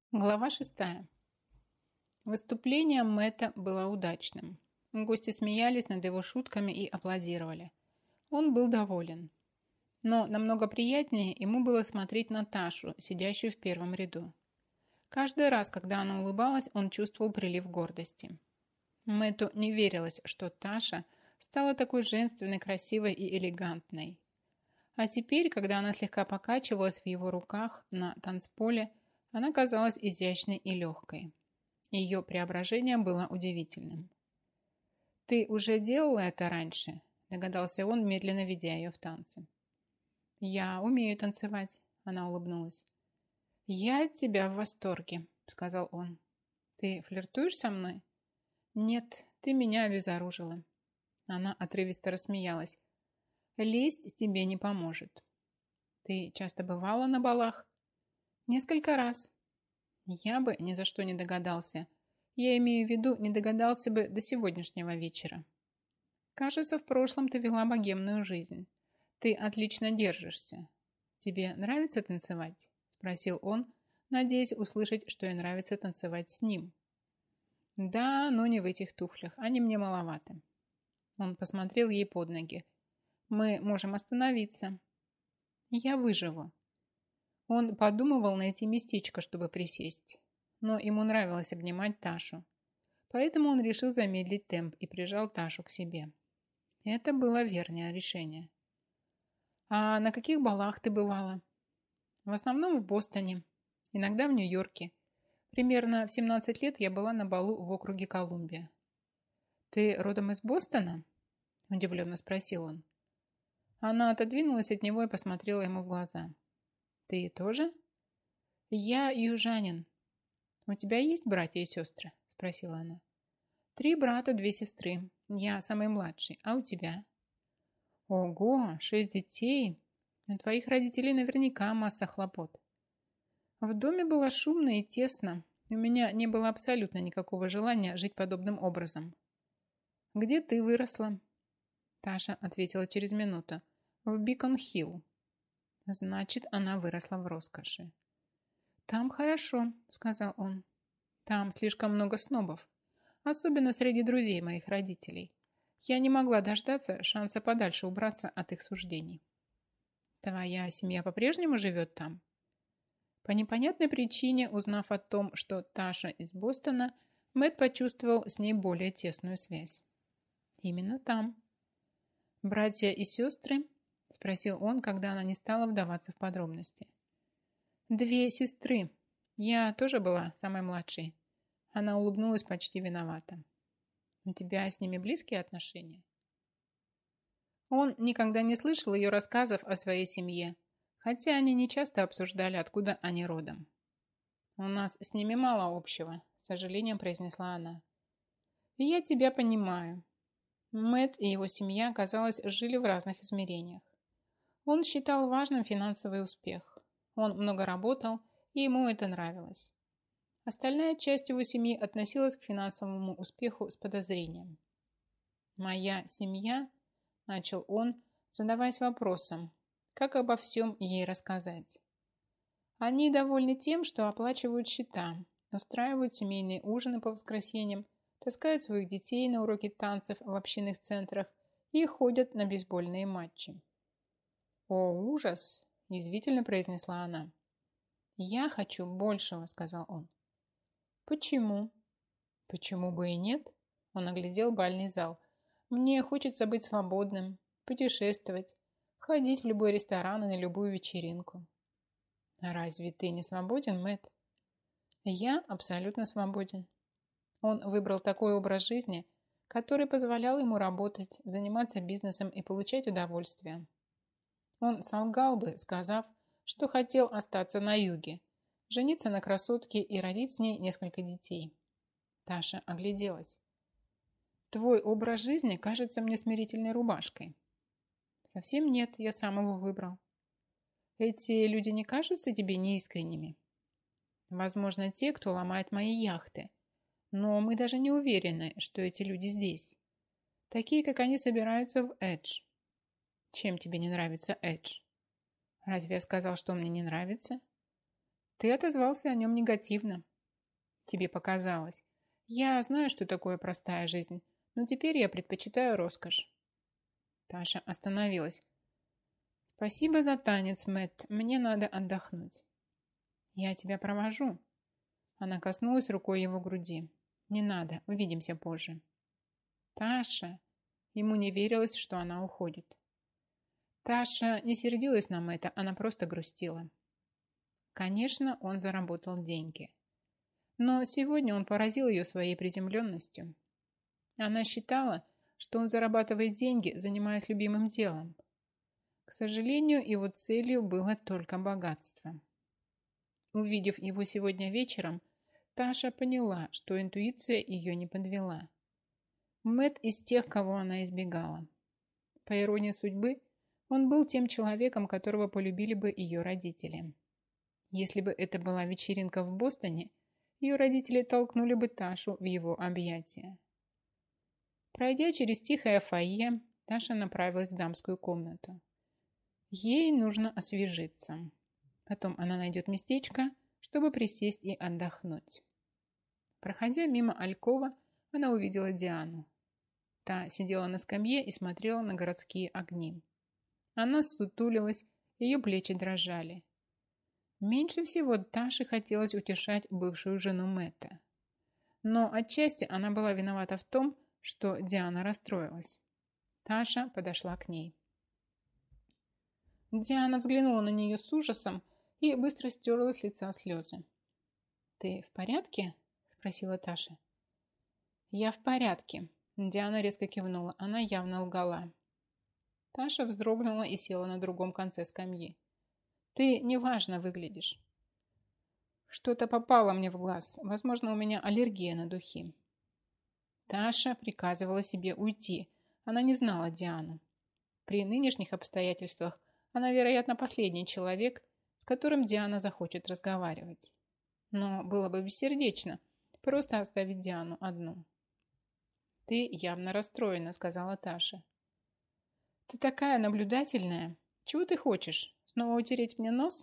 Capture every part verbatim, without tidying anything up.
Глава шестая. Выступление Мэтта было удачным. Гости смеялись над его шутками и аплодировали. Он был доволен. Но намного приятнее ему было смотреть на Ташу, сидящую в первом ряду. Каждый раз, когда она улыбалась, он чувствовал прилив гордости. Мэтту не верилось, что Таша стала такой женственной, красивой и элегантной. А теперь, когда она слегка покачивалась в его руках на танцполе, она казалась изящной и легкой. Ее преображение было удивительным. «Ты уже делала это раньше?» – догадался он, медленно ведя ее в танцы. «Я умею танцевать», – она улыбнулась. «Я от тебя в восторге», – сказал он. «Ты флиртуешь со мной?» «Нет, ты меня обезоружила». Она отрывисто рассмеялась. «Лесть тебе не поможет». «Ты часто бывала на балах?» «Несколько раз». «Я бы ни за что не догадался. Я имею в виду, не догадался бы до сегодняшнего вечера. Кажется, в прошлом ты вела богемную жизнь. Ты отлично держишься. Тебе нравится танцевать?» Спросил он, надеясь услышать, что ей нравится танцевать с ним. «Да, но не в этих туфлях. Они мне маловаты». Он посмотрел ей под ноги. «Мы можем остановиться». «Я выживу». Он подумывал найти местечко, чтобы присесть, но ему нравилось обнимать Ташу. Поэтому он решил замедлить темп и прижал Ташу к себе. Это было верное решение. «А на каких балах ты бывала?» «В основном в Бостоне, иногда в Нью-Йорке. Примерно в семнадцать лет я была на балу в округе Колумбия». «Ты родом из Бостона?» – удивленно спросил он. Она отодвинулась от него и посмотрела ему в глаза. «Ты тоже?» «Я южанин». «У тебя есть братья и сестры?» – спросила она. «Три брата, две сестры. Я самый младший. А у тебя?» «Ого, шесть детей. У твоих родителей наверняка масса хлопот». В доме было шумно и тесно. У меня не было абсолютно никакого желания жить подобным образом. «Где ты выросла?» Таша ответила через минуту. «В Бикон-Хилл». Значит, она выросла в роскоши. «Там хорошо», — сказал он. «Там слишком много снобов, особенно среди друзей моих родителей. Я не могла дождаться шанса подальше убраться от их суждений». «Твоя семья по-прежнему живет там?» По непонятной причине, узнав о том, что Таша из Бостона, Мэтт почувствовал с ней более тесную связь. «Именно там». «Братья и сестры?» – спросил он, когда она не стала вдаваться в подробности. «Две сестры. Я тоже была самой младшей». Она улыбнулась почти виновато. «У тебя с ними близкие отношения?» Он никогда не слышал ее рассказов о своей семье, хотя они не часто обсуждали, откуда они родом. «У нас с ними мало общего», – с сожалением произнесла она. «И я тебя понимаю». Мэтт и его семья, казалось, жили в разных измерениях. Он считал важным финансовый успех. Он много работал, и ему это нравилось. Остальная часть его семьи относилась к финансовому успеху с подозрением. «Моя семья», – начал он, задаваясь вопросом, как обо всем ей рассказать. «Они довольны тем, что оплачивают счета, устраивают семейные ужины по воскресеньям, таскают своих детей на уроки танцев в общинных центрах и ходят на бейсбольные матчи». «О, ужас!» – язвительно произнесла она. «Я хочу большего», – сказал он. «Почему?» «Почему бы и нет?» – он оглядел бальный зал. «Мне хочется быть свободным, путешествовать, ходить в любой ресторан и на любую вечеринку». «Разве ты не свободен, Мэтт?» «Я абсолютно свободен». Он выбрал такой образ жизни, который позволял ему работать, заниматься бизнесом и получать удовольствие. Он солгал бы, сказав, что хотел остаться на юге, жениться на красотке и родить с ней несколько детей. Таша огляделась. «Твой образ жизни кажется мне смирительной рубашкой». «Совсем нет, я сам его выбрал». «Эти люди не кажутся тебе неискренними?» «Возможно, те, кто ломает мои яхты. Но мы даже не уверены, что эти люди здесь. Такие, как они, собираются в Эдж». «Чем тебе не нравится Эдж?» «Разве я сказал, что он мне не нравится?» Ты отозвался о нем негативно. Тебе показалось. Я знаю, что такое простая жизнь, но теперь я предпочитаю роскошь. Таша остановилась. Спасибо за танец, Мэтт. Мне надо отдохнуть. Я тебя провожу. Она коснулась рукой его груди. Не надо, увидимся позже. Таша. Ему не верилось, что она уходит. Таша не сердилась на Мэтта, она просто грустила. Конечно, он заработал деньги. Но сегодня он поразил ее своей приземленностью. Она считала, что он зарабатывает деньги, занимаясь любимым делом. К сожалению, его целью было только богатство. Увидев его сегодня вечером, Таша поняла, что интуиция ее не подвела. Мэтт из тех, кого она избегала. По иронии судьбы, он был тем человеком, которого полюбили бы ее родители. Если бы это была вечеринка в Бостоне, ее родители толкнули бы Ташу в его объятия. Пройдя через тихое фойе, Таша направилась в дамскую комнату. Ей нужно освежиться. Потом она найдет местечко, чтобы присесть и отдохнуть. Проходя мимо алькова, она увидела Диану. Та сидела на скамье и смотрела на городские огни. Она ссутулилась, ее плечи дрожали. Меньше всего Таше хотелось утешать бывшую жену Мэтта. Но отчасти она была виновата в том, что Диана расстроилась. Таша подошла к ней. Диана взглянула на нее с ужасом и быстро стерла с лица слезы. «Ты в порядке?» – спросила Таша. «Я в порядке», – Диана резко кивнула. Она явно лгала. Таша вздрогнула и села на другом конце скамьи. «Ты неважно выглядишь». «Что-то попало мне в глаз. Возможно, у меня аллергия на духи». Таша приказывала себе уйти. Она не знала Диану. При нынешних обстоятельствах она, вероятно, последний человек, с которым Диана захочет разговаривать. Но было бы бессердечно просто оставить Диану одну. «Ты явно расстроена», — сказала Таша. «Ты такая наблюдательная. Чего ты хочешь? Снова утереть мне нос?»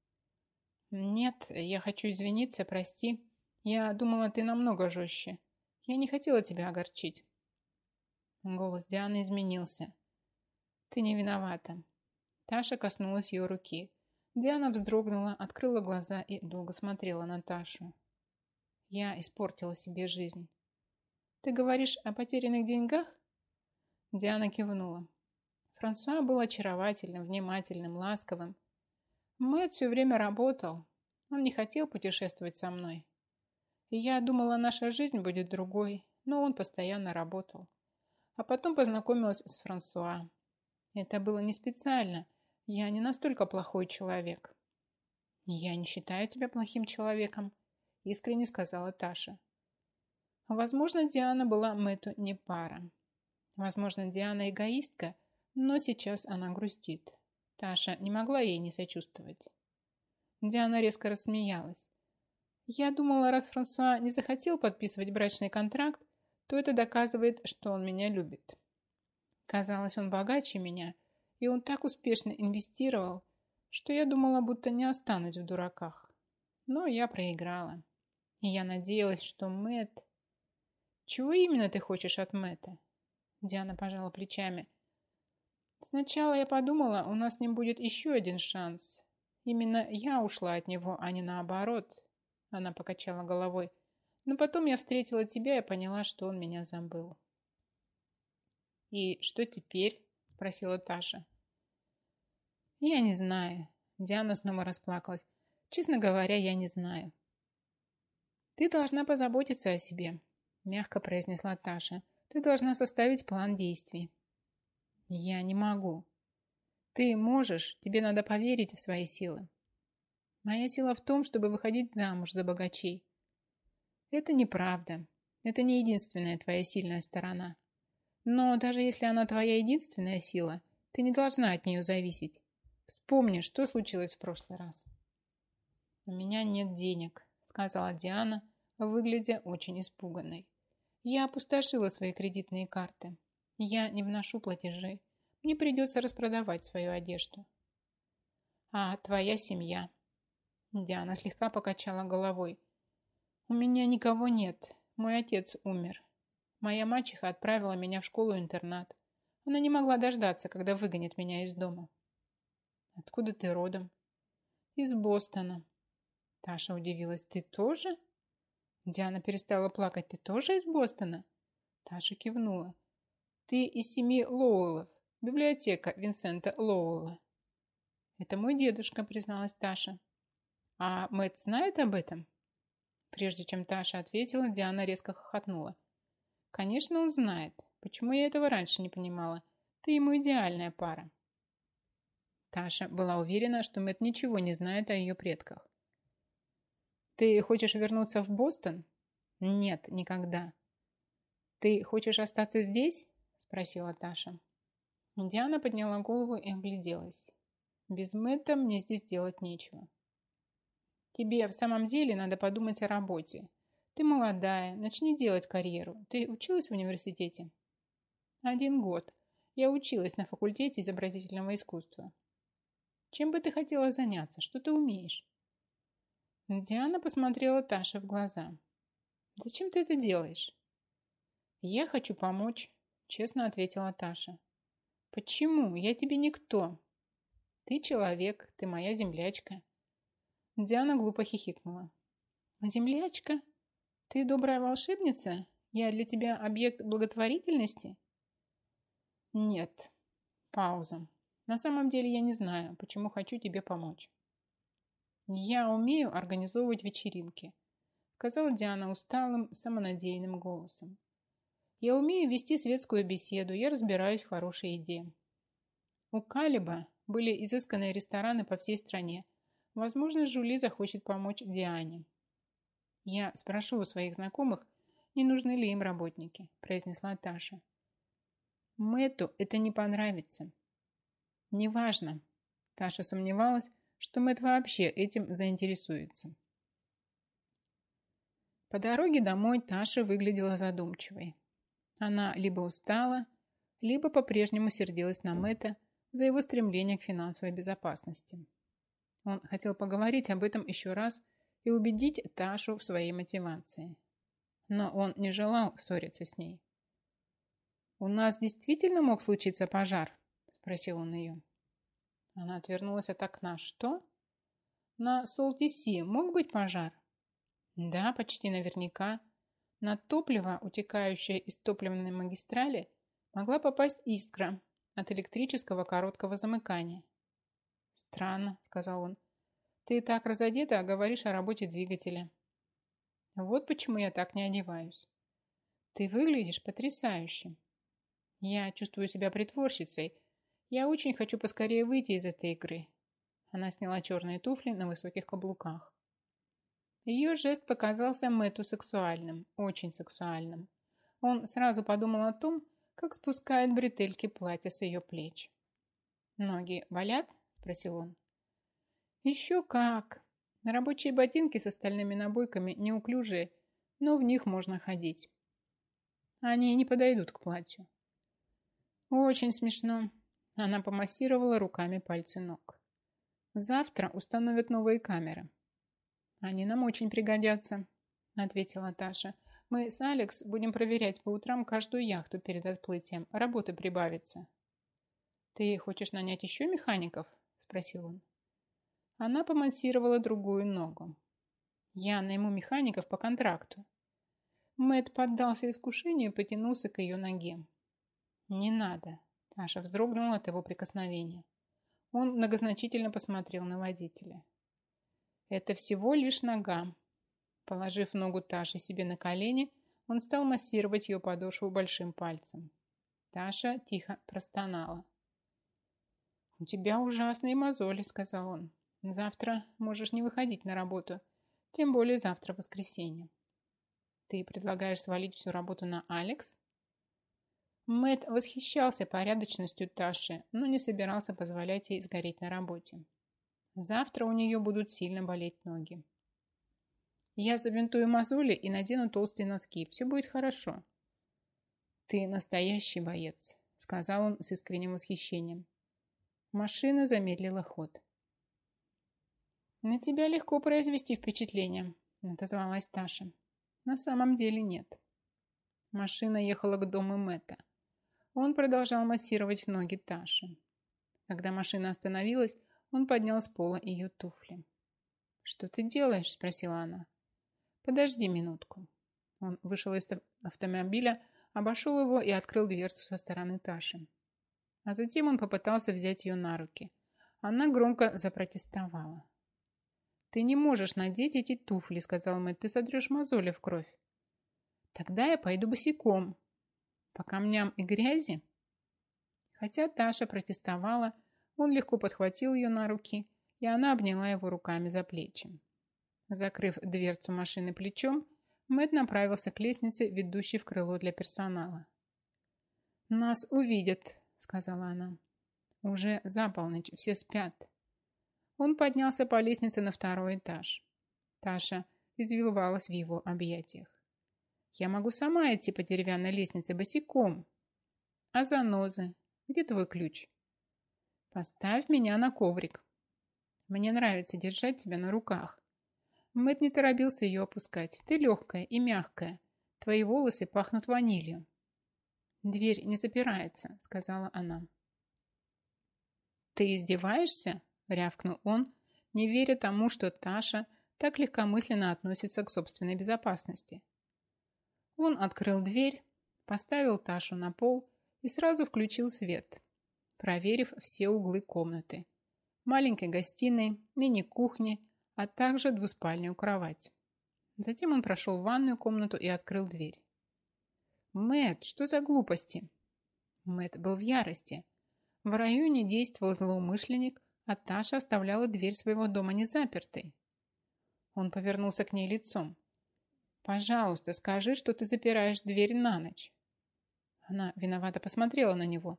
«Нет, я хочу извиниться, прости. Я думала, ты намного жестче. Я не хотела тебя огорчить». Голос Дианы изменился. «Ты не виновата». Таша коснулась ее руки. Диана вздрогнула, открыла глаза и долго смотрела на Ташу. «Я испортила себе жизнь». «Ты говоришь о потерянных деньгах?» Диана кивнула. Франсуа был очаровательным, внимательным, ласковым. Мэтт все время работал. Он не хотел путешествовать со мной. И я думала, наша жизнь будет другой, но он постоянно работал. А потом познакомилась с Франсуа. Это было не специально. Я не настолько плохой человек. «Я не считаю тебя плохим человеком», — искренне сказала Таша. Возможно, Диана была Мэтту не пара. Возможно, Диана эгоистка, но сейчас она грустит. Таша не могла ей не сочувствовать. Диана резко рассмеялась. «Я думала, раз Франсуа не захотел подписывать брачный контракт, то это доказывает, что он меня любит. Казалось, он богаче меня, и он так успешно инвестировал, что я думала, будто не останусь в дураках. Но я проиграла. И я надеялась, что Мэтт... Чего именно ты хочешь от Мэтта?» Диана пожала плечами. «Сначала я подумала, у нас с ним будет еще один шанс. Именно я ушла от него, а не наоборот». Она покачала головой. «Но потом я встретила тебя и поняла, что он меня забыл». «И что теперь?» – спросила Таша. «Я не знаю». Диана снова расплакалась. «Честно говоря, я не знаю». «Ты должна позаботиться о себе», – мягко произнесла Таша. «Ты должна составить план действий». «Я не могу». «Ты можешь. Тебе надо поверить в свои силы». «Моя сила в том, чтобы выходить замуж за богачей». «Это неправда. Это не единственная твоя сильная сторона. Но даже если она твоя единственная сила, ты не должна от нее зависеть. Вспомни, что случилось в прошлый раз». «У меня нет денег», — сказала Диана, выглядя очень испуганной. «Я опустошила свои кредитные карты. Я не вношу платежи. Мне придется распродавать свою одежду». «А твоя семья?» Диана слегка покачала головой. У меня никого нет. Мой отец умер. Моя мачеха отправила меня в школу-интернат. Она не могла дождаться, когда выгонит меня из дома. Откуда ты родом? Из Бостона. Таша удивилась. Ты тоже? Диана перестала плакать. Ты тоже из Бостона? Таша кивнула. Ты из семьи Лоуэллов. Библиотека Винсента Лоуэлла. Это мой дедушка, призналась Таша. А Мэтт знает об этом? Прежде чем Таша ответила, Диана резко хохотнула. Конечно, он знает. Почему я этого раньше не понимала? Ты ему идеальная пара. Таша была уверена, что Мэтт ничего не знает о ее предках. Ты хочешь вернуться в Бостон? Нет, никогда. Ты хочешь остаться здесь? Спросила Таша. Диана подняла голову и огляделась. Без Мэтта мне здесь делать нечего. Тебе в самом деле надо подумать о работе. Ты молодая, начни делать карьеру. Ты училась в университете? Один год. Я училась на факультете изобразительного искусства. Чем бы ты хотела заняться? Что ты умеешь? Диана посмотрела Таше в глаза. Зачем ты это делаешь? Я хочу помочь, честно ответила Таша. Почему? Я тебе никто. Ты человек, ты моя землячка. Диана глупо хихикнула. Землячка? Ты добрая волшебница? Я для тебя объект благотворительности? Нет. Пауза. На самом деле я не знаю, почему хочу тебе помочь. Я умею организовывать вечеринки, сказала Диана усталым, самонадеянным голосом. Я умею вести светскую беседу, я разбираюсь в хорошей еде. У Калиба были изысканные рестораны по всей стране. Возможно, Жюли захочет помочь Диане. Я спрошу у своих знакомых, не нужны ли им работники, произнесла Таша. Мэтту это не понравится. Неважно. Таша сомневалась, что Мэтт вообще этим заинтересуется. По дороге домой Таша выглядела задумчивой. Она либо устала, либо по-прежнему сердилась на Мэтта за его стремление к финансовой безопасности. Он хотел поговорить об этом еще раз и убедить Ташу в своей мотивации. Но он не желал ссориться с ней. «У нас действительно мог случиться пожар?» – спросил он ее. Она отвернулась от окна. «Что? На Солтиси мог быть пожар?» «Да, почти наверняка. На топливо, утекающее из топливной магистрали, могла попасть искра от электрического короткого замыкания». «Странно», – сказал он. «Ты так разодета, а говоришь о работе двигателя». «Вот почему я так не одеваюсь». «Ты выглядишь потрясающе». «Я чувствую себя притворщицей. Я очень хочу поскорее выйти из этой игры». Она сняла черные туфли на высоких каблуках. Ее жест показался Мэтту сексуальным, очень сексуальным. Он сразу подумал о том, как спускает бретельки платья с ее плеч. «Ноги болят?» – спросил он. «Еще как! Рабочие ботинки с остальными набойками неуклюжие, но в них можно ходить. Они не подойдут к платью». «Очень смешно». Она помассировала руками пальцы ног. «Завтра установят новые камеры». «Они нам очень пригодятся», — ответила Таша. «Мы с Алекс будем проверять по утрам каждую яхту перед отплытием. Работы прибавится». «Ты хочешь нанять еще механиков?» — спросил он. Она помассировала другую ногу. «Я найму механиков по контракту». Мэтт поддался искушению и потянулся к ее ноге. «Не надо». Таша вздрогнула от его прикосновения. Он многозначительно посмотрел на водителя. «Это всего лишь нога». Положив ногу Таши себе на колени, он стал массировать ее подошву большим пальцем. Таша тихо простонала. «У тебя ужасные мозоли», — сказал он. «Завтра можешь не выходить на работу, тем более завтра воскресенье». «Ты предлагаешь свалить всю работу на Алекс?» Мэтт восхищался порядочностью Таши, но не собирался позволять ей сгореть на работе. Завтра у нее будут сильно болеть ноги. «Я забинтую мозоли и надену толстые носки. Все будет хорошо». «Ты настоящий боец», — сказал он с искренним восхищением. Машина замедлила ход. «На тебя легко произвести впечатление», – отозвалась Таша. «На самом деле нет». Машина ехала к дому Мэтта. Он продолжал массировать ноги Таши. Когда машина остановилась, он поднял с пола ее туфли. «Что ты делаешь?» – спросила она. «Подожди минутку». Он вышел из автомобиля, обошел его и открыл дверцу со стороны Таши. А затем он попытался взять ее на руки. Она громко запротестовала. «Ты не можешь надеть эти туфли», — сказал Мэтт, — «ты сотрешь мозоли в кровь». «Тогда я пойду босиком». «По камням и грязи?» Хотя Таша протестовала, он легко подхватил ее на руки, и она обняла его руками за плечи. Закрыв дверцу машины плечом, Мэтт направился к лестнице, ведущей в крыло для персонала. «Нас увидят», — сказала она. «Уже за полночь, все спят». Он поднялся по лестнице на второй этаж. Таша извивалась в его объятиях. «Я могу сама идти по деревянной лестнице босиком». «А занозы? Где твой ключ?» «Поставь меня на коврик. Мне нравится держать тебя на руках». Мэтт не торопился ее опускать. «Ты легкая и мягкая. Твои волосы пахнут ванилью». «Дверь не запирается», — сказала она. «Ты издеваешься?» — рявкнул он, не веря тому, что Таша так легкомысленно относится к собственной безопасности. Он открыл дверь, поставил Ташу на пол и сразу включил свет, проверив все углы комнаты, маленькой гостиной, мини-кухни, а также двуспальную кровать. Затем он прошел в ванную комнату и открыл дверь. «Мэтт, что за глупости?» Мэтт был в ярости. В районе действовал злоумышленник, а Таша оставляла дверь своего дома незапертой. Он повернулся к ней лицом. «Пожалуйста, скажи, что ты запираешь дверь на ночь». Она виновато посмотрела на него.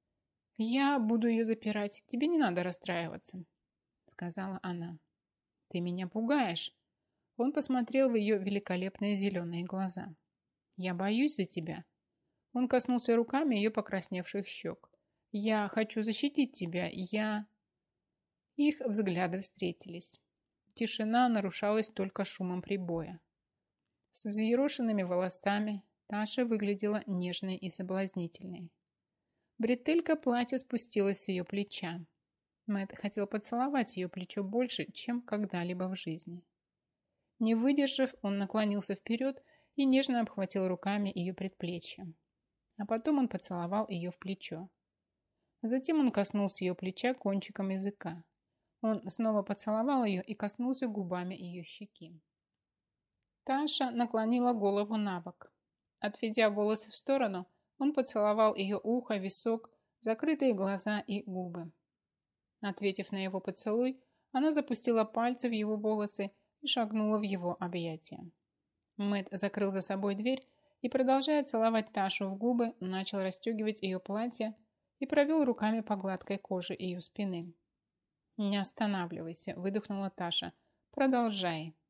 «Я буду ее запирать, тебе не надо расстраиваться», — сказала она. «Ты меня пугаешь». Он посмотрел в ее великолепные зеленые глаза. «Я боюсь за тебя». Он коснулся руками ее покрасневших щек. «Я хочу защитить тебя, я...» Их взгляды встретились. Тишина нарушалась только шумом прибоя. С взъерошенными волосами Таша выглядела нежной и соблазнительной. Бретелька платья спустилась с ее плеча. Мэтт хотел поцеловать ее плечо больше, чем когда-либо в жизни. Не выдержав, он наклонился вперед и нежно обхватил руками ее предплечье. А потом он поцеловал ее в плечо. Затем он коснулся ее плеча кончиком языка. Он снова поцеловал ее и коснулся губами ее щеки. Таша наклонила голову на бок. Отведя волосы в сторону, он поцеловал ее ухо, висок, закрытые глаза и губы. Ответив на его поцелуй, она запустила пальцы в его волосы и шагнула в его объятия. Мэтт закрыл за собой дверь и, продолжая целовать Ташу в губы, начал расстегивать ее платье и провел руками по гладкой коже ее спины. «Не останавливайся», — выдохнула Таша. «Продолжай».